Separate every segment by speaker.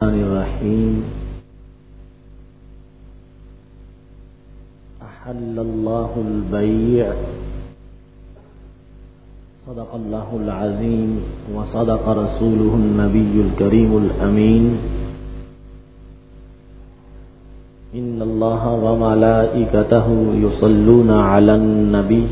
Speaker 1: الرحيم أحل الله البيع صدق الله العظيم وصدق رسوله النبي الكريم الأمين إن الله وملائكته يصلون على النبي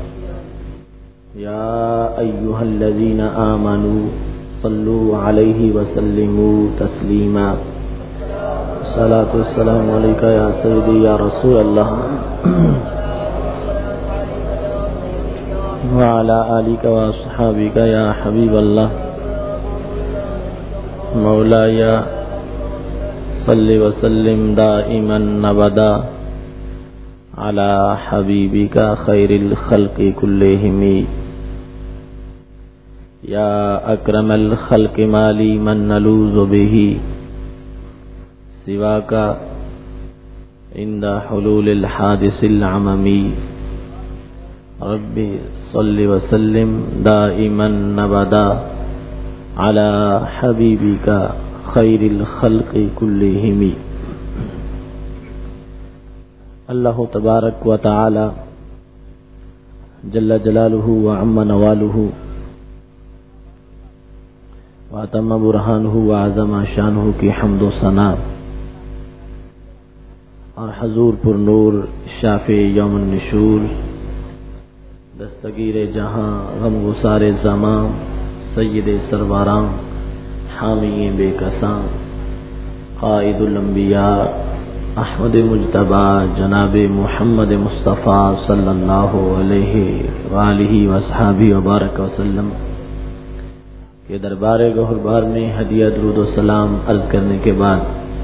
Speaker 1: يا أيها الذين آمنوا صلوا عليه وسلموا تسليما الصلاة والسلام عليك يا سيدي يا رسول الله وعلى آلك وأصحابك يا حبيب الله مولاي صل وسلم دائما أبدا على حبيبك خير الخلق كلهم يا أكرم الخلق ما لي من نلوذ به سواك عند حلول الحادث العممي ربي صل وسلم دائما أبدا على حبيبك خير الخلق كلهم. اللہ تبارک و تعالی جل جلالہ وعم نوالہ واتم برہانہ وعظم شانہ کی حمد و ثنا اور حضور پر نور شافع یوم النشور دستگیر جہاں غم گسار زمان سید سرواراں حامی بے کساں قائد الانبیاء احمد مجتبی جناب محمد مصطفیٰ صلی اللہ علیہ وآلہ وصحابہ وبارک وسلم کے دربار گہربار میں ہدیہ درود و سلام عرض کرنے کے بعد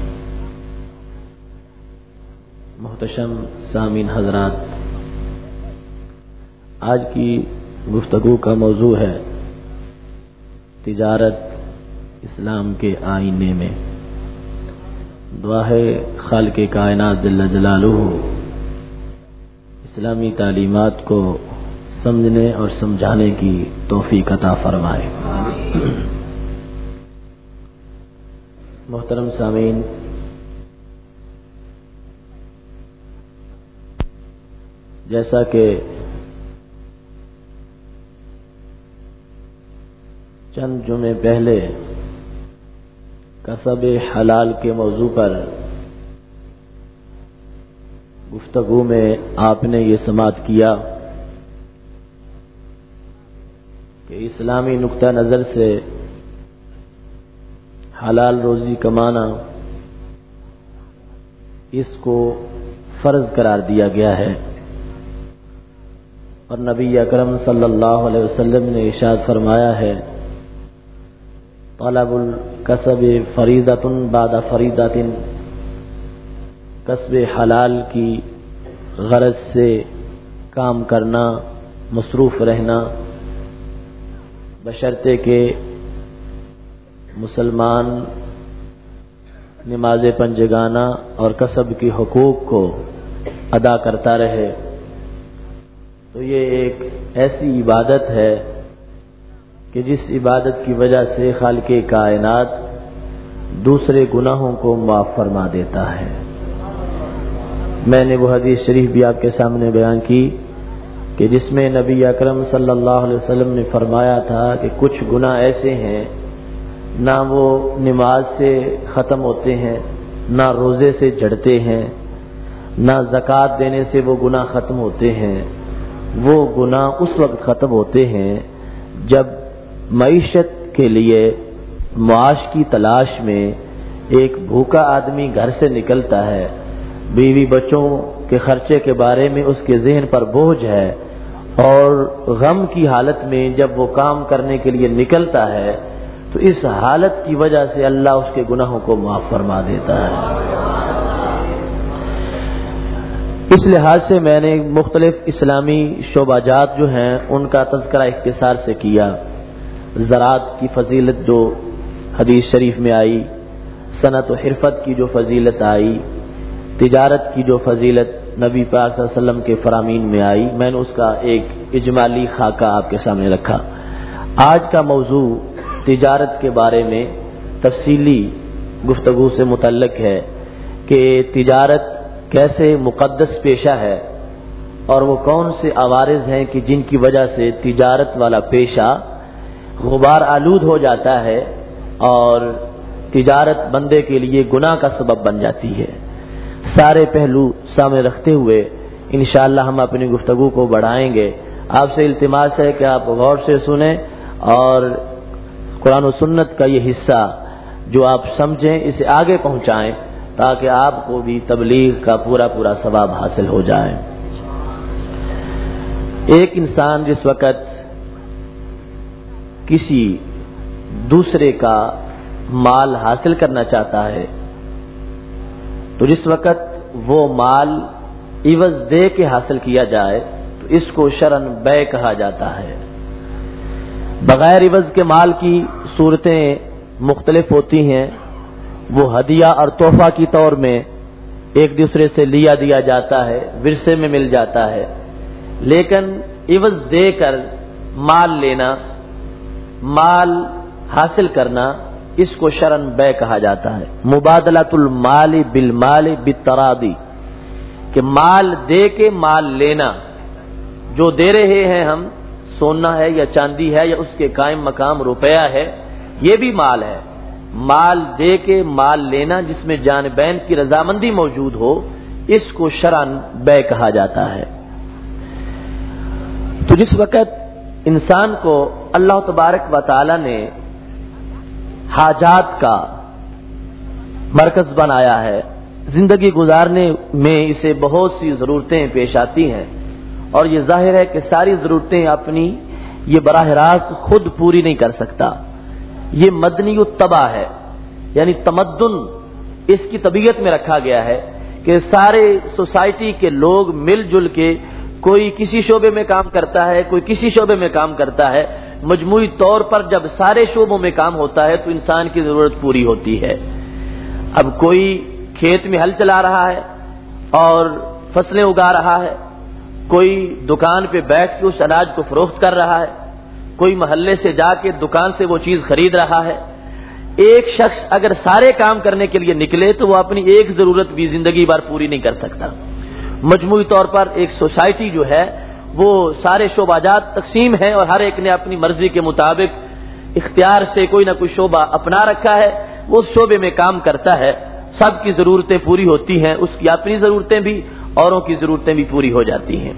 Speaker 1: محتشم سامعین حضرات، آج کی گفتگو کا موضوع ہے تجارت اسلام کے آئینے میں. دعا ہے خالق کائنات جل جلالہ اسلامی تعلیمات کو سمجھنے اور سمجھانے کی توفیق عطا فرمائے. محترم سامعین، جیسا کہ چند جمعے پہلے کسب حلال کے موضوع پر گفتگو میں آپ نے یہ سماعت کیا کہ اسلامی نقطہ نظر سے حلال روزی کمانا اس کو فرض قرار دیا گیا ہے، اور نبی اکرم صلی اللہ علیہ وسلم نے ارشاد فرمایا ہے طلب الکسب فریضۃ بعد فریضۃ، کسب حلال کی غرض سے کام کرنا، مصروف رہنا، بشرطے کہ مسلمان نماز پنجگانہ اور کسب کی حقوق کو ادا کرتا رہے. تو یہ ایک ایسی عبادت ہے کہ جس عبادت کی وجہ سے خالق کائنات دوسرے گناہوں کو معاف فرما دیتا ہے. میں نے وہ حدیث شریف بھی آپ کے سامنے بیان کی کہ جس میں نبی اکرم صلی اللہ علیہ وسلم نے فرمایا تھا کہ کچھ گناہ ایسے ہیں نہ وہ نماز سے ختم ہوتے ہیں، نہ روزے سے جڑتے ہیں، نہ زکوٰۃ دینے سے وہ گناہ ختم ہوتے ہیں. وہ گناہ اس وقت ختم ہوتے ہیں جب معیشت کے لیے معاش کی تلاش میں ایک بھوکا آدمی گھر سے نکلتا ہے، بیوی بچوں کے خرچے کے بارے میں اس کے ذہن پر بوجھ ہے، اور غم کی حالت میں جب وہ کام کرنے کے لیے نکلتا ہے تو اس حالت کی وجہ سے اللہ اس کے گناہوں کو معاف فرما دیتا ہے. اس لحاظ سے میں نے مختلف اسلامی شعبہ جات جو ہیں ان کا تذکرہ اختصار سے کیا. زراعت کی فضیلت جو حدیث شریف میں آئی، صنعت و حرفت کی جو فضیلت آئی، تجارت کی جو فضیلت نبی پاک صلی اللہ علیہ وسلم کے فرامین میں آئی، میں نے اس کا ایک اجمالی خاکہ آپ کے سامنے رکھا. آج کا موضوع تجارت کے بارے میں تفصیلی گفتگو سے متعلق ہے کہ تجارت کیسے مقدس پیشہ ہے اور وہ کون سے عوارض ہیں کہ جن کی وجہ سے تجارت والا پیشہ غبار آلود ہو جاتا ہے اور تجارت بندے کے لیے گناہ کا سبب بن جاتی ہے۔ سارے پہلو سامنے رکھتے ہوئے انشاءاللہ ہم اپنی گفتگو کو بڑھائیں گے۔ آپ سے التماس ہے کہ آپ غور سے سنیں اور قرآن و سنت کا یہ حصہ جو آپ سمجھیں اسے آگے پہنچائیں تاکہ آپ کو بھی تبلیغ کا پورا ثواب حاصل ہو جائے۔ ایک انسان جس وقت کسی دوسرے کا مال حاصل کرنا چاہتا ہے تو جس وقت وہ مال عوض دے کے حاصل کیا جائے تو اس کو شرعاً بیع کہا جاتا ہے۔ بغیر عوض کے مال کی صورتیں مختلف ہوتی ہیں، وہ ہدیہ اور تحفہ کی طور میں ایک دوسرے سے لیا دیا جاتا ہے، ورثے میں مل جاتا ہے، لیکن عوض دے کر مال لینا، مال حاصل کرنا، اس کو شرعاً بیع کہا جاتا ہے۔ مبادلۃ المال بالمال بالتراضی، کہ مال دے کے مال لینا، جو دے رہے ہیں ہم، سونا ہے یا چاندی ہے یا اس کے قائم مقام روپیہ ہے، یہ بھی مال ہے۔ مال دے کے مال لینا جس میں جانبین کی رضامندی موجود ہو، اس کو شرعاً بیع کہا جاتا ہے۔ تو جس وقت انسان کو اللہ تبارک و تعالی نے حاجات کا مرکز بنایا ہے، زندگی گزارنے میں اسے بہت سی ضرورتیں پیش آتی ہیں اور یہ ظاہر ہے کہ ساری ضرورتیں اپنی یہ براہ راست خود پوری نہیں کر سکتا۔ یہ مدنی الطبع ہے، یعنی تمدن اس کی طبیعت میں رکھا گیا ہے کہ سارے سوسائٹی کے لوگ مل جل کے کوئی کسی شعبے میں کام کرتا ہے، کوئی کسی شعبے میں کام کرتا ہے، مجموعی طور پر جب سارے شعبوں میں کام ہوتا ہے تو انسان کی ضرورت پوری ہوتی ہے۔ اب کوئی کھیت میں ہل چلا رہا ہے اور فصلیں اگا رہا ہے، کوئی دکان پہ بیٹھ کے اس اناج کو فروخت کر رہا ہے، کوئی محلے سے جا کے دکان سے وہ چیز خرید رہا ہے۔ ایک شخص اگر سارے کام کرنے کے لیے نکلے تو وہ اپنی ایک ضرورت بھی زندگی بھر پوری نہیں کر سکتا۔ مجموعی طور پر ایک سوسائٹی جو ہے وہ سارے شعبہ جات تقسیم ہیں اور ہر ایک نے اپنی مرضی کے مطابق اختیار سے کوئی نہ کوئی شعبہ اپنا رکھا ہے، وہ اس شعبے میں کام کرتا ہے، سب کی ضرورتیں پوری ہوتی ہیں، اس کی اپنی ضرورتیں بھی، اوروں کی ضرورتیں بھی پوری ہو جاتی ہیں۔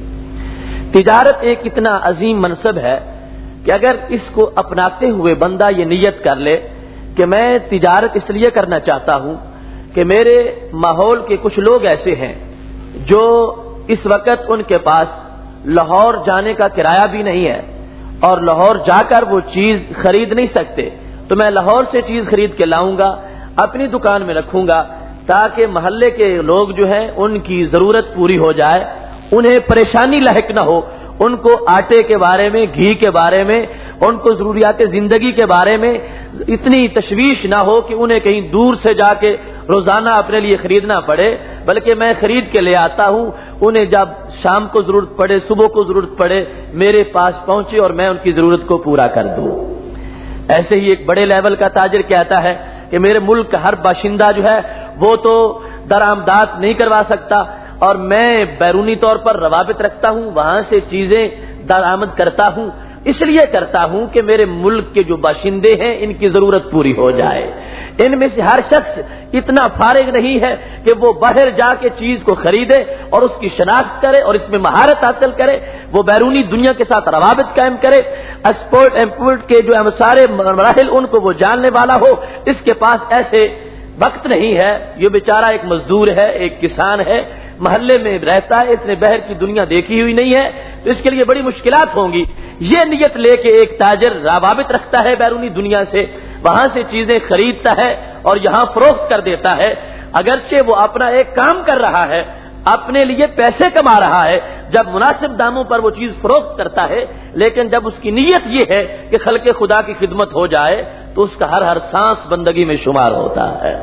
Speaker 1: تجارت ایک اتنا عظیم منصب ہے کہ اگر اس کو اپناتے ہوئے بندہ یہ نیت کر لے کہ میں تجارت اس لیے کرنا چاہتا ہوں کہ میرے ماحول کے کچھ لوگ ایسے ہیں جو اس وقت ان کے پاس لاہور جانے کا کرایہ بھی نہیں ہے اور لاہور جا کر وہ چیز خرید نہیں سکتے، تو میں لاہور سے چیز خرید کے لاؤں گا، اپنی دکان میں رکھوں گا تاکہ محلے کے لوگ جو ہیں ان کی ضرورت پوری ہو جائے، انہیں پریشانی لاحق نہ ہو، ان کو آٹے کے بارے میں، گھی کے بارے میں، ان کو ضروریات زندگی کے بارے میں اتنی تشویش نہ ہو کہ انہیں کہیں دور سے جا کے روزانہ اپنے لیے خریدنا پڑے، بلکہ میں خرید کے لے آتا ہوں، انہیں جب شام کو ضرورت پڑے، صبح کو ضرورت پڑے، میرے پاس پہنچے اور میں ان کی ضرورت کو پورا کر دوں۔ ایسے ہی ایک بڑے لیول کا تاجر کہتا ہے کہ میرے ملک کا ہر باشندہ جو ہے وہ تو درآمدات نہیں کروا سکتا اور میں بیرونی طور پر روابط رکھتا ہوں، وہاں سے چیزیں درآمد کرتا ہوں، اس لیے کرتا ہوں کہ میرے ملک کے جو باشندے ہیں ان کی ضرورت پوری ہو جائے۔ ان میں سے ہر شخص اتنا فارغ نہیں ہے کہ وہ باہر جا کے چیز کو خریدے اور اس کی شناخت کرے اور اس میں مہارت حاصل کرے، وہ بیرونی دنیا کے ساتھ روابط قائم کرے، ایکسپورٹ امپورٹ کے جو سارے مراحل ان کو وہ جاننے والا ہو، اس کے پاس ایسے وقت نہیں ہے۔ یہ بیچارہ ایک مزدور ہے، ایک کسان ہے، محلے میں رہتا ہے، اس نے باہر کی دنیا دیکھی ہوئی نہیں ہے، تو اس کے لیے بڑی مشکلات ہوں گی۔ یہ نیت لے کے ایک تاجر روابط رکھتا ہے بیرونی دنیا سے، وہاں سے چیزیں خریدتا ہے اور یہاں فروخت کر دیتا ہے، اگرچہ وہ اپنا ایک کام کر رہا ہے، اپنے لیے پیسے کما رہا ہے، جب مناسب داموں پر وہ چیز فروخت کرتا ہے، لیکن جب اس کی نیت یہ ہے کہ خلق خدا کی خدمت ہو جائے تو اس کا ہر سانس بندگی میں شمار ہوتا ہے۔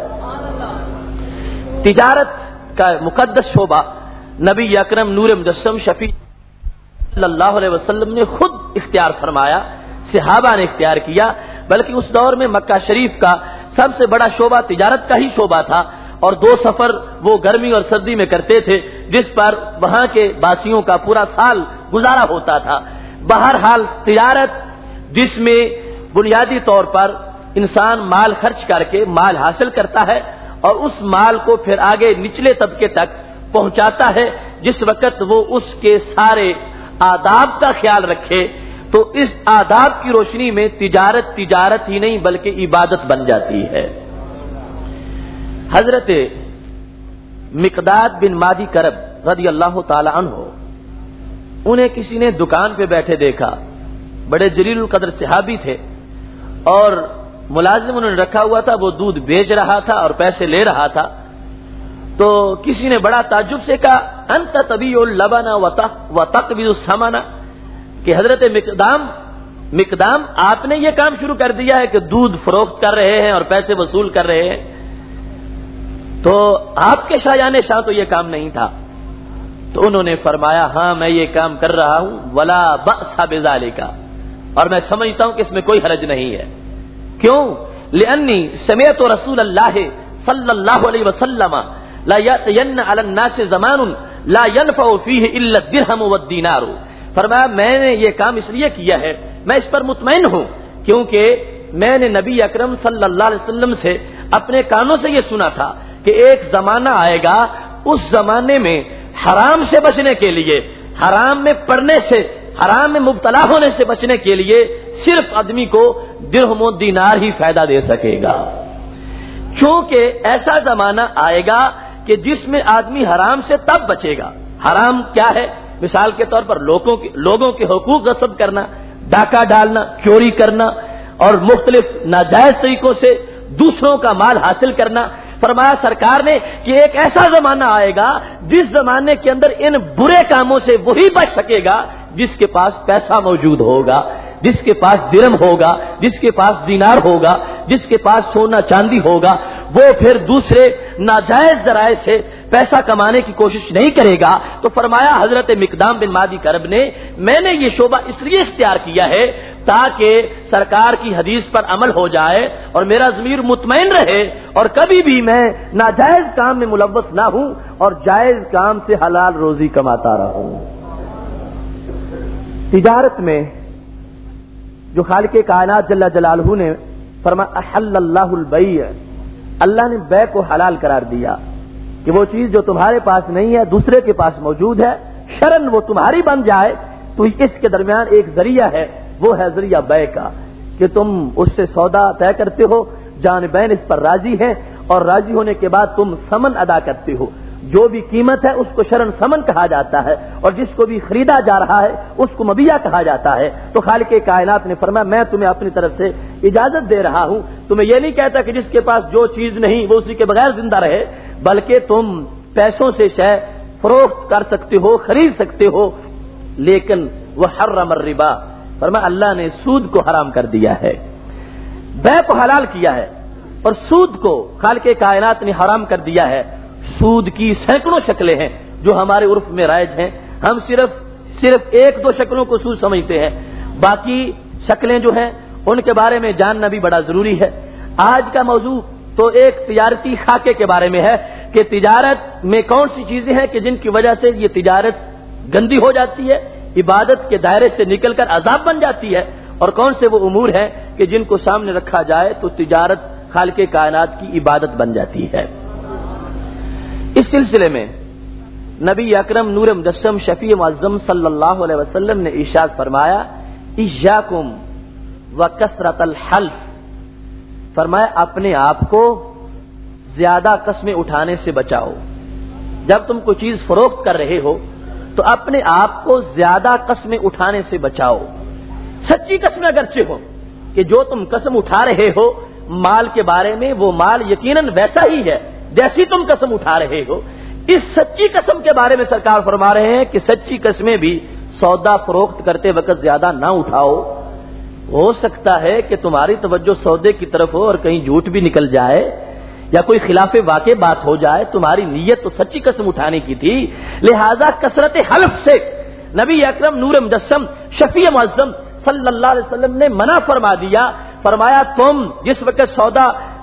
Speaker 1: تجارت کا مقدس شعبہ نبی اکرم نور مجسم شفیع صلی اللہ علیہ وسلم نے خود اختیار فرمایا، صحابہ نے اختیار کیا، بلکہ اس دور میں مکہ شریف کا سب سے بڑا شعبہ تجارت کا ہی شعبہ تھا، اور 2 سفر وہ گرمی اور سردی میں کرتے تھے جس پر وہاں کے باسیوں کا پورا سال گزارا ہوتا تھا۔ بہرحال تجارت جس میں بنیادی طور پر انسان مال خرچ کر کے مال حاصل کرتا ہے اور اس مال کو پھر آگے نچلے طبقے تک پہنچاتا ہے، جس وقت وہ اس کے سارے آداب کا خیال رکھے تو اس آداب کی روشنی میں تجارت ہی نہیں بلکہ عبادت بن جاتی ہے۔ حضرت مقداد بن مادی کرب رضی اللہ تعالی عنہ، انہیں کسی نے دکان پہ بیٹھے دیکھا، بڑے جلیل القدر صحابی تھے، اور ملازم انہوں نے رکھا ہوا تھا، وہ دودھ بیچ رہا تھا اور پیسے لے رہا تھا۔ تو کسی نے بڑا تعجب سے کہا انت تبیع اللبن وتقبض الثمن، کہ حضرت مقدام آپ نے یہ کام شروع کر دیا ہے کہ دودھ فروخت کر رہے ہیں اور پیسے وصول کر رہے ہیں؟ تو آپ کے شایان شاہ تو یہ کام نہیں تھا۔ تو انہوں نے فرمایا ہاں میں یہ کام کر رہا ہوں، ولا بأس بذالک، اور میں سمجھتا ہوں کہ اس میں کوئی حرج نہیں ہے۔ کیوں؟ لأنی سمعت رسول اللہ صلی اللہ علیہ وسلم لا یأتین علی الناس زمان لا ينفع فیہ الا الدرہم والدینار، فرمایا میں نے یہ کام اس لیے کیا ہے، میں اس پر مطمئن ہوں کیونکہ میں نے نبی اکرم صلی اللہ علیہ وسلم سے اپنے کانوں سے یہ سنا تھا کہ ایک زمانہ آئے گا، اس زمانے میں حرام سے بچنے کے لیے، حرام میں پڑنے سے، حرام میں مبتلا ہونے سے بچنے کے لیے صرف آدمی کو درہم و دینار ہی فائدہ دے سکے گا۔ چونکہ ایسا زمانہ آئے گا کہ جس میں آدمی حرام سے تب بچے گا۔ حرام کیا ہے؟ مثال کے طور پر لوگوں کے حقوق غصب کرنا، ڈاکہ ڈالنا، چوری کرنا اور مختلف ناجائز طریقوں سے دوسروں کا مال حاصل کرنا۔ فرمایا سرکار نے کہ ایک ایسا زمانہ آئے گا جس زمانے کے اندر ان برے کاموں سے وہی بچ سکے گا جس کے پاس پیسہ موجود ہوگا، جس کے پاس درم ہوگا، جس کے پاس دینار ہوگا، جس کے پاس سونا چاندی ہوگا، وہ پھر دوسرے ناجائز ذرائع سے پیسہ کمانے کی کوشش نہیں کرے گا۔ تو فرمایا حضرت مقدام بن مادی کرب نے میں نے یہ شعبہ اس لیے اختیار کیا ہے تاکہ سرکار کی حدیث پر عمل ہو جائے اور میرا ضمیر مطمئن رہے اور کبھی بھی میں ناجائز کام میں ملوث نہ ہوں اور جائز کام سے حلال روزی کماتا رہوں۔ تجارت میں جو خالق کائنات جل جلالہ نے فرمایا احل اللہ البیع، اللہ نے بیع کو حلال قرار دیا کہ وہ چیز جو تمہارے پاس نہیں ہے دوسرے کے پاس موجود ہے، شرن وہ تمہاری بن جائے، تو اس کے درمیان ایک ذریعہ ہے، وہ ہے ذریعہ بیع کا، کہ تم اس سے سودا طے کرتے ہو، جانبین اس پر راضی ہیں، اور راضی ہونے کے بعد تم ثمن ادا کرتے ہو، جو بھی قیمت ہے اس کو شرن ثمن کہا جاتا ہے، اور جس کو بھی خریدا جا رہا ہے اس کو مبیع کہا جاتا ہے۔ تو خالق کائنات نے فرمایا میں تمہیں اپنی طرف سے اجازت دے رہا ہوں، تمہیں یہ نہیں کہتا کہ جس کے پاس جو چیز نہیں وہ اسی کے بغیر زندہ رہے، بلکہ تم پیسوں سے شے فروخت کر سکتے ہو، خرید سکتے ہو، لیکن وحرم الربا، فرمایا اللہ نے سود کو حرام کر دیا ہے، بیع کو حلال کیا ہے، اور سود کو خالق کائنات نے حرام کر دیا ہے۔ سود کی سینکڑوں شکلیں ہیں جو ہمارے عرف میں رائج ہیں، ہم صرف 1-2 شکلوں کو سود سمجھتے ہیں، باقی شکلیں جو ہیں ان کے بارے میں جاننا بھی بڑا ضروری ہے۔ آج کا موضوع تو ایک تجارتی خاکے کے بارے میں ہے کہ تجارت میں کون سی چیزیں ہیں کہ جن کی وجہ سے یہ تجارت گندی ہو جاتی ہے، عبادت کے دائرے سے نکل کر عذاب بن جاتی ہے، اور کون سے وہ امور ہیں کہ جن کو سامنے رکھا جائے تو تجارت خالق کائنات کی عبادت بن جاتی ہے۔ اس سلسلے میں نبی اکرم نور مجسم شفیع معظم صلی اللہ علیہ وسلم نے ارشاد فرمایا ایاکم وکثرت الحلف، فرمایا اپنے آپ کو زیادہ قسمیں اٹھانے سے بچاؤ۔ جب تم کوئی چیز فروخت کر رہے ہو تو اپنے آپ کو زیادہ قسمیں اٹھانے سے بچاؤ۔ سچی قسمیں اگرچہ ہو کہ جو تم قسم اٹھا رہے ہو مال کے بارے میں، وہ مال یقیناً ویسا ہی ہے جیسی تم قسم اٹھا رہے ہو۔ اس سچی قسم کے بارے میں سرکار فرما رہے ہیں کہ سچی قسمیں بھی سودا فروخت کرتے وقت زیادہ نہ اٹھاؤ، ہو سکتا ہے کہ تمہاری توجہ سودے کی طرف ہو اور کہیں جھوٹ بھی نکل جائے یا کوئی خلاف واقع بات ہو جائے، تمہاری نیت تو سچی قسم اٹھانے کی تھی، لہذا کثرت حلف سے نبی اکرم نور مجسم شفیع معظم صلی اللہ علیہ وسلم نے منع فرما دیا، فرمایا تم جس وقت سودا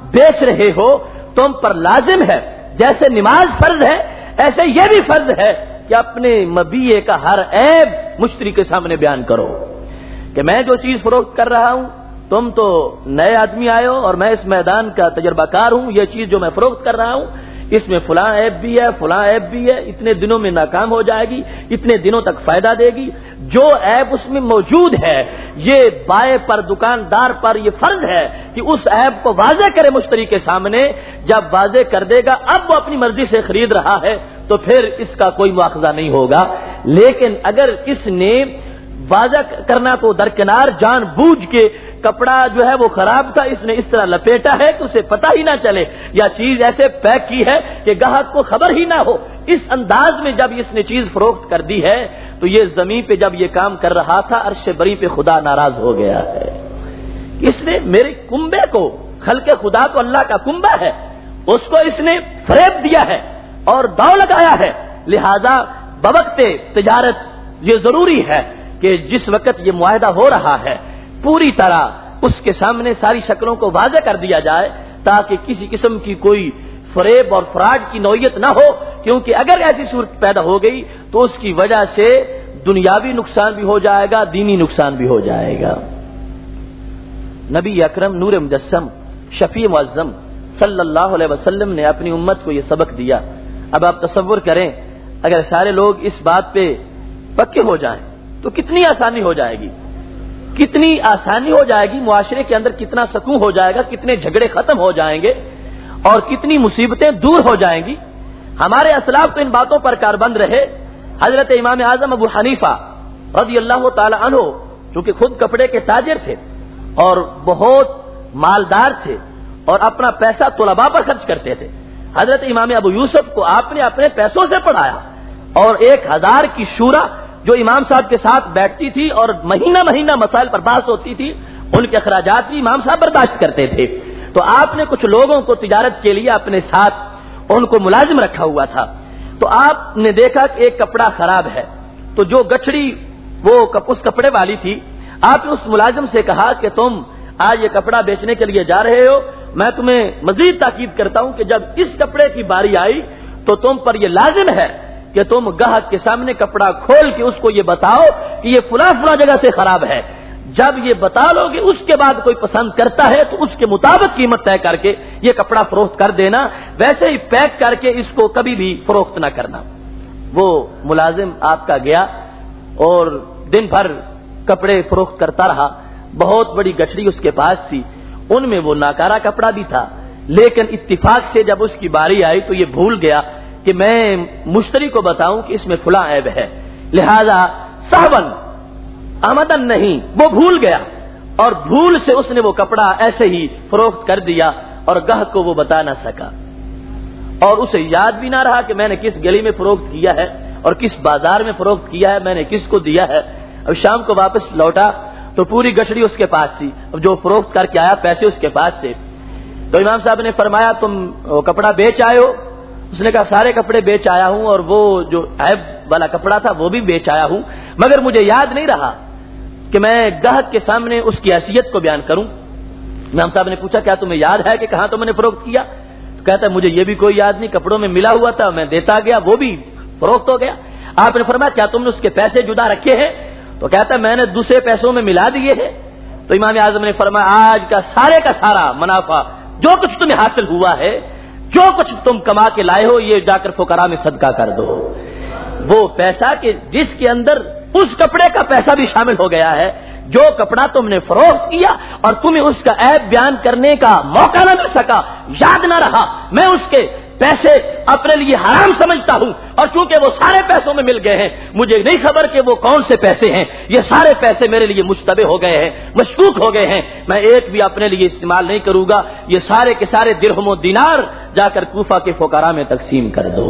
Speaker 1: بیچ رہے ہو تم پر لازم ہے، جیسے نماز فرض ہے ایسے یہ بھی فرض ہے کہ اپنے مبیع کا ہر عیب مشتری کے سامنے بیان کرو کہ میں جو چیز فروخت کر رہا ہوں، تم تو نئے آدمی آئے ہو اور میں اس میدان کا تجربہ کار ہوں، یہ چیز جو میں فروخت کر رہا ہوں اس میں فلاں عیب بھی ہے، فلاں عیب بھی ہے، اتنے دنوں میں ناکام ہو جائے گی، اتنے دنوں تک فائدہ دے گی، جو عیب اس میں موجود ہے یہ بائع پر، دکاندار پر یہ فرض ہے کہ اس عیب کو واضح کرے مشتری کے سامنے۔ جب واضح کر دے گا، اب وہ اپنی مرضی سے خرید رہا ہے تو پھر اس کا کوئی مواخذہ نہیں ہوگا۔ لیکن اگر اس نے واضح کرنا تو درکنار جان بوجھ کے کپڑا جو ہے وہ خراب تھا، اس نے اس طرح لپیٹا ہے کہ اسے پتہ ہی نہ چلے، یا چیز ایسے پیک کی ہے کہ گاہک کو خبر ہی نہ ہو، اس انداز میں جب اس نے چیز فروخت کر دی ہے تو یہ زمین پہ جب یہ کام کر رہا تھا عرش بری پہ خدا ناراض ہو گیا ہے۔ اس نے میرے کنبے کو، خلق خدا تو اللہ کا کنبا ہے، اس کو اس نے فریب دیا ہے اور داؤ لگایا ہے، لہذا بوقت تجارت یہ ضروری ہے کہ جس وقت یہ معاہدہ ہو رہا ہے پوری طرح اس کے سامنے ساری شکلوں کو واضح کر دیا جائے تاکہ کسی قسم کی کوئی فریب اور فراڈ کی نوعیت نہ ہو، کیونکہ اگر ایسی صورت پیدا ہو گئی تو اس کی وجہ سے دنیاوی نقصان بھی ہو جائے گا، دینی نقصان بھی ہو جائے گا۔ نبی اکرم نور مجسم شفیع معظم صلی اللہ علیہ وسلم نے اپنی امت کو یہ سبق دیا۔ اب آپ تصور کریں اگر سارے لوگ اس بات پہ پکے ہو جائیں تو کتنی آسانی ہو جائے گی، کتنی آسانی ہو جائے گی، معاشرے کے اندر کتنا سکون ہو جائے گا، کتنے جھگڑے ختم ہو جائیں گے اور کتنی مصیبتیں دور ہو جائیں گی۔ ہمارے اسلاف تو ان باتوں پر کاربند رہے۔ حضرت امام اعظم ابو حنیفہ رضی اللہ تعالی عنہ چونکہ خود کپڑے کے تاجر تھے اور بہت مالدار تھے اور اپنا پیسہ طلباء پر خرچ کرتے تھے، حضرت امام ابو یوسف کو آپ نے اپنے پیسوں سے پڑھایا اور 1000 کی شورا جو امام صاحب کے ساتھ بیٹھتی تھی اور مہینہ مہینہ مسائل پر بحث ہوتی تھی، ان کے اخراجات بھی امام صاحب برداشت کرتے تھے۔ تو آپ نے کچھ لوگوں کو تجارت کے لیے اپنے ساتھ ان کو ملازم رکھا ہوا تھا، تو آپ نے دیکھا کہ ایک کپڑا خراب ہے، تو جو گٹھڑی وہ اس کپڑے والی تھی، آپ نے اس ملازم سے کہا کہ تم آج یہ کپڑا بیچنے کے لیے جا رہے ہو، میں تمہیں مزید تاکید کرتا ہوں کہ جب اس کپڑے کی باری آئی تو تم پر یہ لازم ہے کہ تم گاہک کے سامنے کپڑا کھول کے اس کو یہ بتاؤ کہ یہ فلاں فلاں جگہ سے خراب ہے۔ جب یہ بتا لو گے اس کے بعد کوئی پسند کرتا ہے تو اس کے مطابق قیمت طے کر کے یہ کپڑا فروخت کر دینا، ویسے ہی پیک کر کے اس کو کبھی بھی فروخت نہ کرنا۔ وہ ملازم آپ کا گیا اور دن بھر کپڑے فروخت کرتا رہا، بہت بڑی گٹھڑی اس کے پاس تھی، ان میں وہ ناکارہ کپڑا بھی تھا، لیکن اتفاق سے جب اس کی باری آئی تو یہ بھول گیا کہ میں مشتری کو بتاؤں کہ اس میں فلاں عیب ہے، لہذا سہون آمدن نہیں، وہ بھول گیا اور بھول سے اس نے وہ کپڑا ایسے ہی فروخت کر دیا اور گاہک کو وہ بتا نہ سکا اور اسے یاد بھی نہ رہا کہ میں نے کس گلی میں فروخت کیا ہے اور کس بازار میں فروخت کیا ہے، میں نے کس کو دیا ہے۔ اب شام کو واپس لوٹا تو پوری گٹھڑی اس کے پاس تھی، اب جو فروخت کر کے آیا پیسے اس کے پاس تھے، تو امام صاحب نے فرمایا تم وہ کپڑا بیچ آئے ہو؟ اس نے کہا سارے کپڑے بیچ آیا ہوں اور وہ جو عیب والا کپڑا تھا وہ بھی بیچ آیا ہوں، مگر مجھے یاد نہیں رہا کہ میں گاہک کے سامنے اس کی حیثیت کو بیان کروں۔ امام صاحب نے پوچھا کیا تمہیں یاد ہے کہ کہاں تم نے فروخت کیا؟ تو کہتا ہے مجھے یہ بھی کوئی یاد نہیں، کپڑوں میں ملا ہوا تھا میں دیتا گیا، وہ بھی فروخت ہو گیا۔ آپ نے فرمایا کیا تم نے اس کے پیسے جدا رکھے ہیں؟ تو کہتا ہے میں نے دوسرے پیسوں میں ملا دیے ہیں۔ تو امام اعظم نے فرمایا آج کا سارا منافع جو کچھ تمہیں حاصل ہوا ہے، جو کچھ تم کما کے لائے ہو، یہ جا کر فقراء میں صدقہ کر دو۔ وہ پیسہ کہ جس کے اندر اس کپڑے کا پیسہ بھی شامل ہو گیا ہے، جو کپڑا تم نے فروخت کیا اور تمہیں اس کا عیب بیان کرنے کا موقع نہ مل سکا، یاد نہ رہا، میں اس کے پیسے اپنے لیے حرام سمجھتا ہوں اور چونکہ وہ سارے پیسوں میں مل گئے ہیں، مجھے نہیں خبر کہ وہ کون سے پیسے ہیں، یہ سارے پیسے میرے لیے مشتبہ ہو گئے ہیں، مشکوک ہو گئے ہیں، میں ایک بھی اپنے لیے استعمال نہیں کروں گا، یہ سارے کے سارے درہم و دینار جا کر کوفہ کے فقراء میں تقسیم کر دو۔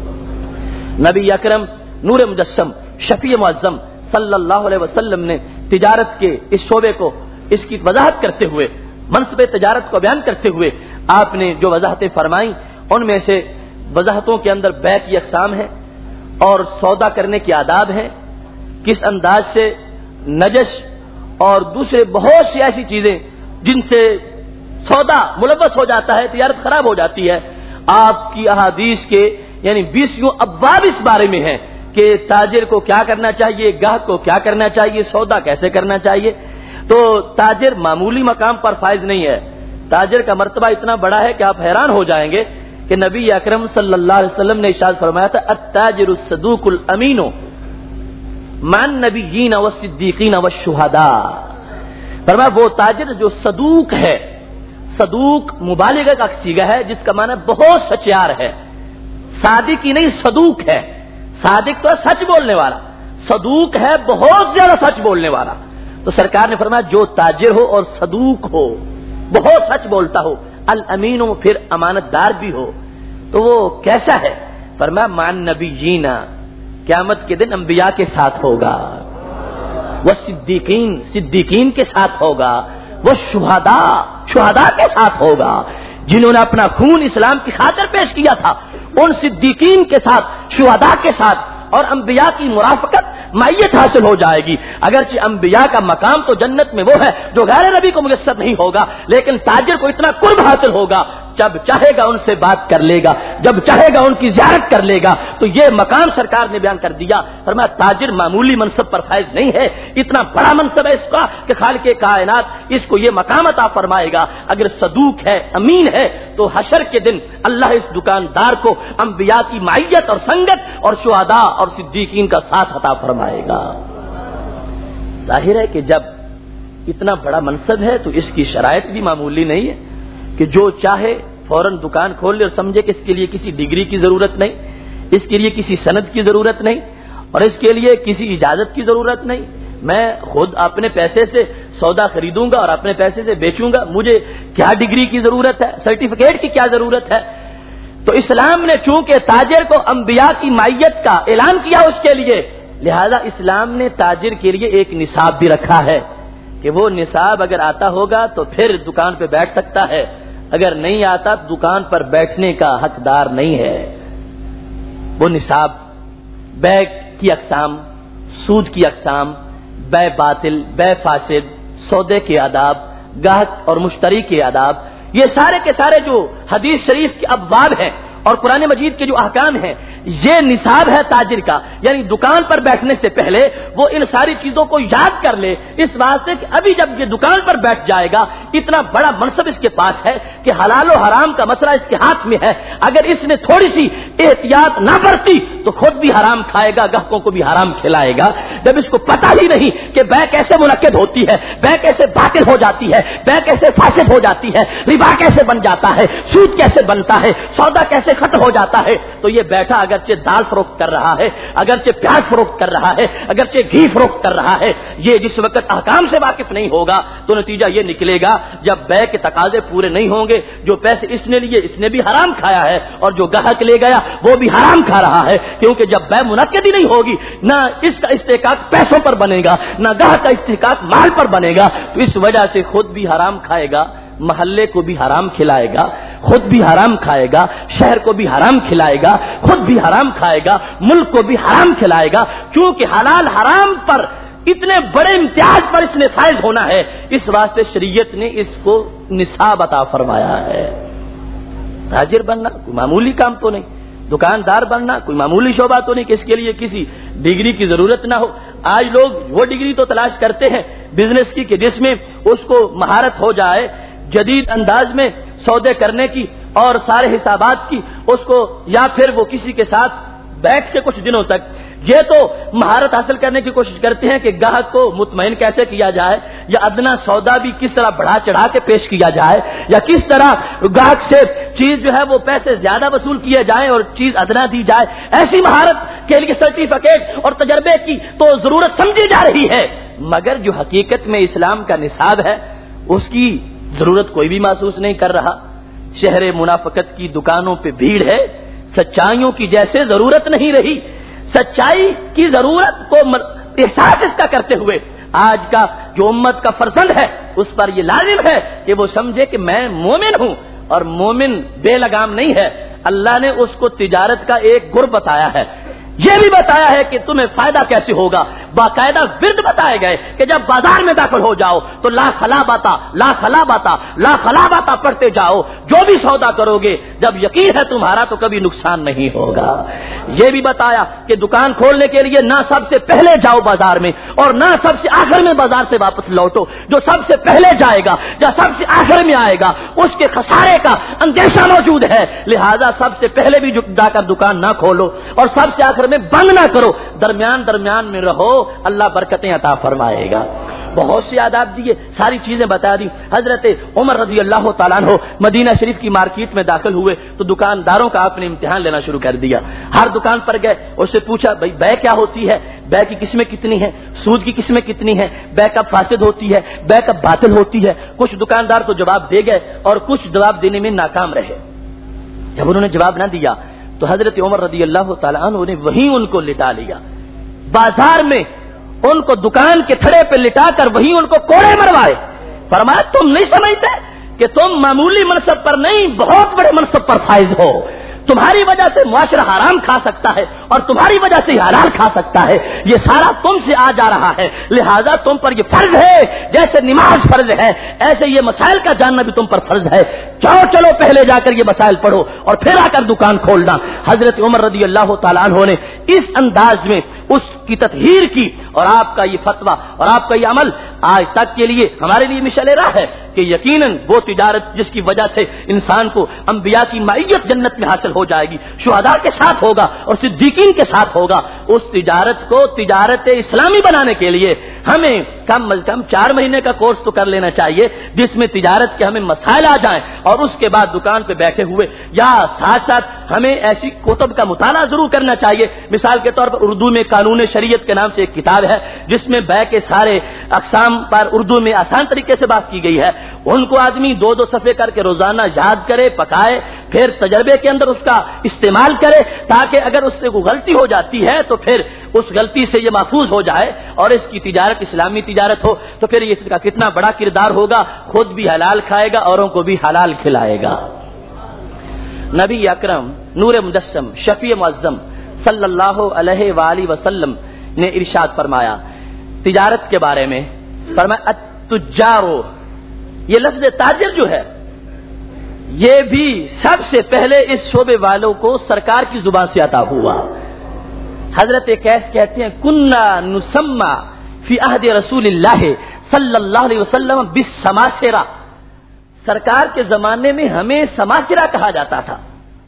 Speaker 1: نبی اکرم نور مجسم شفیع معظم صلی اللہ علیہ وسلم نے تجارت کے اس شعبے کو، اس کی وضاحت کرتے ہوئے، منصب تجارت کو بیان کرتے ہوئے آپ نے جو وضاحتیں فرمائیں ان میں سے وضاحتوں کے اندر بیع کی اقسام ہے اور سودا کرنے کے آداب ہیں، کس انداز سے نجش اور دوسرے بہت سی ایسی چیزیں جن سے سودا ملوث ہو جاتا ہے، تجارت خراب ہو جاتی ہے۔ آپ کی احادیث کے یعنی 20 ابواب اس بارے میں ہیں کہ تاجر کو کیا کرنا چاہیے، گاہک کو کیا کرنا چاہیے، سودا کیسے کرنا چاہیے۔ تو تاجر معمولی مقام پر فائز نہیں ہے، تاجر کا مرتبہ اتنا بڑا ہے کہ آپ حیران ہو جائیں گے کہ نبی اکرم صلی اللہ علیہ وسلم نے ارشاد فرمایا تھا التاجر الصدوق الامین مع النبیین والصدیقین والشہداء۔ فرمایا وہ تاجر جو صدوق ہے، صدوق مبالغہ کا صیغہ ہے جس کا معنی بہت سچیار ہے، صادق ہی نہیں صدوق ہے۔ صادق تو سچ بولنے والا، صدوق ہے بہت زیادہ سچ بولنے والا۔ تو سرکار نے فرمایا جو تاجر ہو اور صدوق ہو، بہت سچ بولتا ہو، الامین پھر امانت دار بھی ہو، تو وہ کیسا ہے؟ فرمایا مع النبیین، قیامت کے دن انبیاء کے ساتھ ہوگا، وہ صدیقین کے ساتھ ہوگا، وہ شہداء کے ساتھ ہوگا، جنہوں نے اپنا خون اسلام کی خاطر پیش کیا تھا، ان صدیقین کے ساتھ، شہداء کے ساتھ، اور انبیاء کی مرافقت معیت حاصل ہو جائے گی۔ اگرچہ انبیاء کا مقام تو جنت میں وہ ہے جو غیر نبی کو میسر نہیں ہوگا، لیکن تاجر کو اتنا قرب حاصل ہوگا، جب چاہے گا ان سے بات کر لے گا، جب چاہے گا ان کی زیارت کر لے گا۔ تو یہ مقام سرکار نے بیان کر دیا۔ فرمایا تاجر معمولی منصب پر فائز نہیں ہے، اتنا بڑا منصب ہے اس کا کہ خالق کائنات اس کو یہ مقام عطا فرمائے گا۔ اگر صدوق ہے، امین ہے، تو حشر کے دن اللہ اس دکاندار کو انبیاء کی معیت اور سنگت اور شہداء اور صدیقین کا ساتھ عطا فرمائے گا۔ ظاہر ہے کہ جب اتنا بڑا منصب ہے تو اس کی شرائط بھی معمولی نہیں ہے کہ جو چاہے فوراً دکان کھول لے اور سمجھے کہ اس کے لیے کسی ڈگری کی ضرورت نہیں، اس کے لیے کسی سند کی ضرورت نہیں، اور اس کے لیے کسی اجازت کی ضرورت نہیں۔ میں خود اپنے پیسے سے سودا خریدوں گا اور اپنے پیسے سے بیچوں گا، مجھے کیا ڈگری کی ضرورت ہے، سرٹیفکیٹ کی کیا ضرورت ہے؟ تو اسلام نے چونکہ تاجر کو انبیاء کی معیت کا اعلان کیا اس کے لیے، لہذا اسلام نے تاجر کے لیے ایک نصاب بھی رکھا ہے کہ وہ نصاب اگر آتا ہوگا تو پھر دکان پہ بیٹھ سکتا ہے، اگر نہیں آتا تو دکان پر بیٹھنے کا حقدار نہیں ہے۔ وہ نصاب بے کی اقسام، سود کی اقسام، بے باطل، بے فاسد، سودے کے آداب، گاہک اور مشتری کے آداب، یہ سارے کے سارے جو حدیث شریف کے ابواب ہیں اور قرآن مجید کے جو احکام ہیں، یہ نصاب ہے تاجر کا، یعنی دکان پر بیٹھنے سے پہلے وہ ان ساری چیزوں کو یاد کر لے، اس واسطے کہ ابھی جب یہ دکان پر بیٹھ جائے گا اتنا بڑا منصب اس کے پاس ہے کہ حلال و حرام کا مسئلہ اس کے ہاتھ میں ہے، اگر اس نے تھوڑی سی احتیاط نہ برتی تو خود بھی حرام کھائے گا، گاہکوں کو بھی حرام کھلائے گا۔ جب اس کو پتہ ہی نہیں کہ بے کیسے منعقد ہوتی ہے، بے کیسے باطل ہو جاتی ہے، بے کیسے فاسد ہو جاتی ہے، ربا کیسے بن جاتا ہے، سود کیسے بنتا ہے، سودا کیسے ختم ہو جاتا ہے، تو یہ بیٹھا اگرچہ دال فروخت کر رہا ہے، اگرچہ پیاز فروخت کر رہا ہے، اگرچہ گھی فروخت کر رہا ہے، یہ جس وقت احکام سے واقف نہیں ہوگا تو نتیجہ یہ نکلے گا جب بے کے تقاضے پورے نہیں ہوں گے، جو پیسے اس نے لیے اس نے بھی حرام کھایا ہے اور جو گاہک لے گیا وہ بھی حرام کھا رہا ہے، کیونکہ جب بے منعقد ہی نہیں ہوگی نہ اس کا استحقاق پیسوں پر بنے گا، نہ گاہک کا استحقاق مال پر بنے گا، تو اس وجہ سے خود بھی حرام کھائے گا، محلے کو بھی حرام کھلائے گا، خود بھی حرام کھائے گا، شہر کو بھی حرام کھلائے گا، خود بھی حرام کھائے گا، ملک کو بھی حرام کھلائے گا، کیونکہ حلال حرام پر اتنے بڑے امتیاز پر اس نے فائز ہونا ہے، اس واسطے شریعت نے اس کو نصاب عطا فرمایا ہے۔ تاجر بننا کوئی معمولی کام تو نہیں، دکاندار بننا کوئی معمولی شعبہ تو نہیں کہ اس کے لیے کسی ڈگری کی ضرورت نہ ہو۔ آج لوگ وہ ڈگری تو تلاش کرتے ہیں بزنس کی کہ جس میں اس کو مہارت ہو جائے، جدید انداز میں سودے کرنے کی اور سارے حسابات کی، اس کو یا پھر وہ کسی کے ساتھ بیٹھ کے کچھ دنوں تک یہ تو مہارت حاصل کرنے کی کوشش کرتے ہیں کہ گاہک کو مطمئن کیسے کیا جائے، یا ادنا سودا بھی کس طرح بڑھا چڑھا کے پیش کیا جائے، یا کس طرح گاہک سے چیز جو ہے وہ پیسے زیادہ وصول کیے جائیں اور چیز ادنا دی جائے، ایسی مہارت کے لیے سرٹیفکیٹ اور تجربے کی تو ضرورت سمجھی جا رہی ہے، مگر جو حقیقت میں اسلام کا نصاب ہے اس کی ضرورت کوئی بھی محسوس نہیں کر رہا۔ شہر منافقت کی دکانوں پہ بھیڑ ہے، سچائیوں کی جیسے ضرورت نہیں رہی، سچائی کی ضرورت کو احساس اس کا کرتے ہوئے آج کا جو امت کا فرزند ہے اس پر یہ لازم ہے کہ وہ سمجھے کہ میں مومن ہوں، اور مومن بے لگام نہیں ہے۔ اللہ نے اس کو تجارت کا ایک گر بتایا ہے،
Speaker 2: یہ بھی بتایا ہے کہ تمہیں فائدہ کیسے ہوگا. باقاعدہ ورد بتائے گئے کہ جب بازار میں داخل ہو جاؤ تو لا خلاباتا لا خلاباتا لا خلاباتا پڑھتے جاؤ. جو بھی سودا کرو گے جب یقین ہے تمہارا تو کبھی نقصان نہیں ہوگا. یہ بھی بتایا کہ دکان کھولنے کے لیے نہ سب سے پہلے جاؤ بازار میں اور نہ سب سے آخر میں بازار سے واپس لوٹو. جو سب سے پہلے جائے گا یا سب سے آخر میں آئے گا اس کے خسارے کا اندیشہ موجود ہے. لہذا سب سے پہلے بھی جا کر دکان نہ کھولو اور سب سے آخر میں بند نہ کرو. درمیان میں رہو, اللہ برکتیں عطا فرمائے گا. بہت سے آداب دیے, ساری چیزیں بتا دی. حضرت عمر رضی اللہ تعالیٰ عنہ مدینہ شریف کی مارکیٹ میں داخل ہوئے تو دکانداروں کا آپ نے امتحان لینا شروع کر دیا. ہر دکان پر گئے, اس سے پوچھا بھائی بے کیا ہوتی ہے, بے کی قسمیں کتنی ہیں, سود کی قسمیں کتنی ہیں, بے کب فاسد ہوتی ہے, بے کب باطل ہوتی ہے. کچھ دکاندار تو جواب دے گئے اور کچھ جواب دینے میں ناکام رہے. جب انہوں نے جواب نہ دیا تو حضرت عمر رضی اللہ تعالیٰ عنہ نے وہیں ان کو لٹا لیا. بازار میں ان کو دکان کے تھڑے پہ لٹا کر وہیں ان کو کوڑے مروائے. فرمایا تم نہیں سمجھتے کہ تم معمولی منصب پر نہیں بہت بڑے منصب پر فائز ہو. تمہاری وجہ سے معاشرہ حرام کھا سکتا ہے اور تمہاری وجہ سے حلال کھا سکتا ہے. یہ سارا تم سے آ جا رہا ہے, لہذا تم پر یہ فرض ہے. جیسے نماز فرض ہے ایسے یہ مسائل کا جاننا بھی تم پر فرض ہے. چلو پہلے جا کر یہ مسائل پڑھو اور پھر آ کر دکان کھولنا. حضرت عمر رضی اللہ تعالیٰ عنہ نے اس انداز میں اس کی تطہیر کی اور آپ کا یہ فتویٰ اور آپ کا یہ عمل آج تک کے لیے ہمارے لیے مشعل راہ ہے کہ یقیناً وہ تجارت جس کی وجہ سے انسان کو انبیاء کی معیت جنت میں حاصل ہو جائے گی, شہداء کے ساتھ ہوگا اور صدیقین کے ساتھ ہوگا, اس تجارت کو تجارت اسلامی بنانے کے لیے ہمیں کم از کم 4 مہینے کا کورس تو کر لینا چاہیے جس میں تجارت کے ہمیں مسائل آ جائیں اور اس کے بعد دکان پہ بیٹھے ہوئے یا ساتھ ساتھ ہمیں ایسی کتب کا مطالعہ ضرور کرنا چاہیے. مثال کے طور پر اردو میں قانون شریعت کے نام سے ایک کتاب ہے جس میں بے کے سارے اقسام پر اردو میں آسان طریقے سے بات کی گئی ہے. ان کو آدمی 2 صفحے کر کے روزانہ یاد کرے, پکائے, پھر تجربے کے اندر اس کا استعمال کرے تاکہ اگر اس سے کوئی غلطی ہو جاتی ہے تو پھر اس غلطی سے یہ محفوظ ہو جائے اور اس کی تجارت اسلامی تجارت ہو تو پھر یہ اس کا کتنا بڑا کردار ہوگا, خود بھی حلال کھائے گا اوروں کو بھی حلال کھلائے گا. نبی اکرم نور مجسم شفیع معظم صلی اللہ علیہ وآلہ وسلم نے ارشاد فرمایا تجارت کے بارے میں, فرمایا التجارو, یہ لفظ تاجر جو ہے یہ بھی سب سے پہلے اس شعبے والوں کو سرکار کی زبان سے عطا ہوا. حضرت قیس کہتے ہیں کننا نسمع فی عہد رسول اللہ صلی اللہ علیہ وسلم بالسماسرہ, سرکار کے زمانے میں ہمیں سماسرہ کہا جاتا تھا,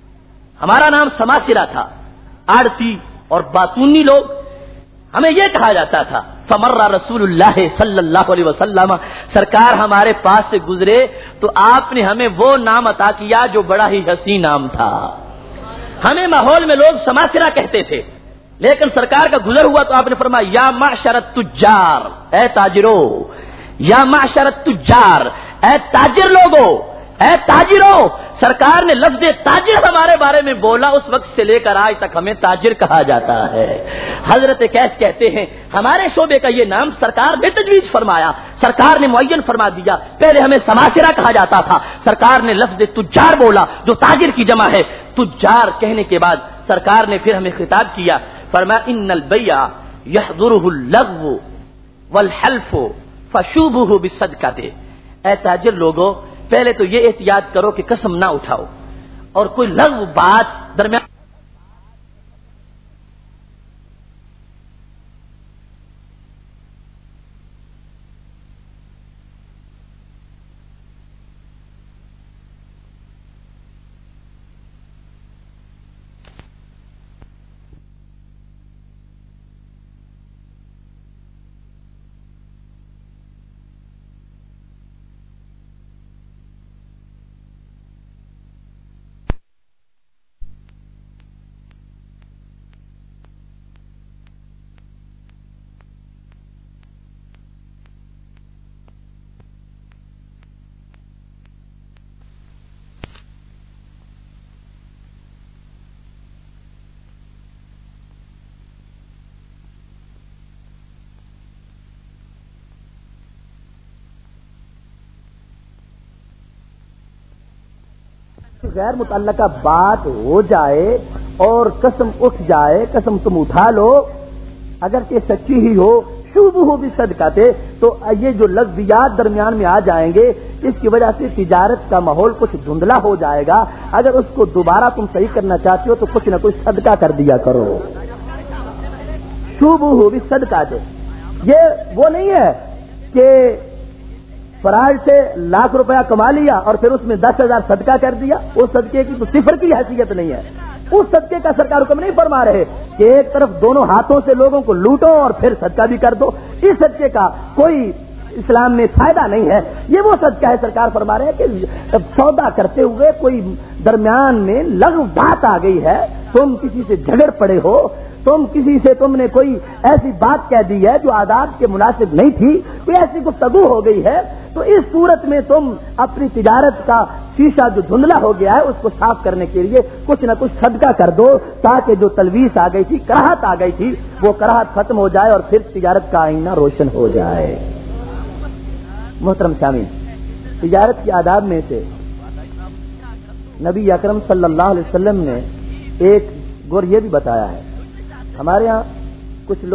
Speaker 2: ہمارا نام سماسرہ تھا. آڑتی اور باتونی لوگ ہمیں یہ کہا جاتا تھا. فمر رسول اللہ صلی اللہ علیہ وسلم, سرکار ہمارے پاس سے گزرے تو آپ نے ہمیں وہ نام عطا کیا جو بڑا ہی حسین نام تھا. ہمیں ماحول میں لوگ سماسرہ کہتے تھے لیکن سرکار کا گزر ہوا تو آپ نے فرمایا یا معشر التجار, اے تاجرو, یا معشر التجار, اے تاجر لوگو, اے تاجرو. سرکار نے لفظ تاجر ہمارے بارے میں بولا, اس وقت سے لے کر آج تک ہمیں تاجر کہا جاتا ہے. حضرت قیس کہتے ہیں ہمارے شعبے کا یہ نام سرکار نے تجویز فرمایا, سرکار نے معین فرما دیا. پہلے ہمیں سماسرہ کہا جاتا تھا, سرکار نے لفظ تجار بولا جو تاجر کی جمع ہے. تجار کہنے کے بعد سرکار نے پھر ہمیں خطاب کیا, فرمایا ان البیع یحضرہ اللغو والحلف فشوبہ بالصدقۃ, اے تاجر لوگو پہلے تو یہ احتیاط کرو کہ قسم نہ اٹھاؤ اور کوئی لغو بات درمیان غیر متعلقہ بات ہو جائے
Speaker 3: اور قسم اٹھ جائے، قسم تم اٹھا لو اگرچہ سچی ہی ہو، شوبہ بھی صدقہ تھے، تو یہ جو لفظیات درمیان میں آ جائیں گے اس کی وجہ سے تجارت کا ماحول کچھ دھندلا ہو جائے گا. اگر اس کو دوبارہ تم صحیح کرنا چاہتے ہو تو کچھ نہ کچھ صدقہ کر دیا کرو. شوبہ بھی صدقہ تھے، یہ وہ نہیں ہے کہ فراج سے ₹1,00,000 کما لیا اور پھر اس میں 10,000 صدقہ کر دیا. اس صدقے کی تو صفر کی حیثیت نہیں ہے. اس صدقے کا سرکار حکم نہیں فرما رہے کہ ایک طرف دونوں ہاتھوں سے لوگوں کو لوٹو اور پھر صدقہ بھی کر دو. اس صدقے کا کوئی اسلام میں فائدہ نہیں ہے. یہ وہ صدقہ ہے سرکار فرما رہے ہیں کہ سودا کرتے ہوئے کوئی درمیان میں لغو بات آ گئی ہے، تم کسی سے جھگڑ پڑے ہو، تم کسی سے تم نے کوئی ایسی بات کہہ دی ہے جو آداب کے مناسب نہیں تھی، کوئی ایسی گفتگو ہو گئی ہے، تو اس صورت میں تم اپنی تجارت کا شیشہ جو دھندلا ہو گیا ہے اس کو صاف کرنے کے لیے کچھ نہ کچھ صدقہ کر دو تاکہ جو تلویث آ گئی تھی، کراہت آ گئی تھی، وہ کراہت ختم ہو جائے اور پھر تجارت کا آئینہ روشن ہو جائے. محترم سامعین، تجارت کے آداب میں سے نبی اکرم صلی اللہ علیہ وسلم نے ایک گور یہ بھی بتایا ہے. ہمارے ہاں کچھ لوگ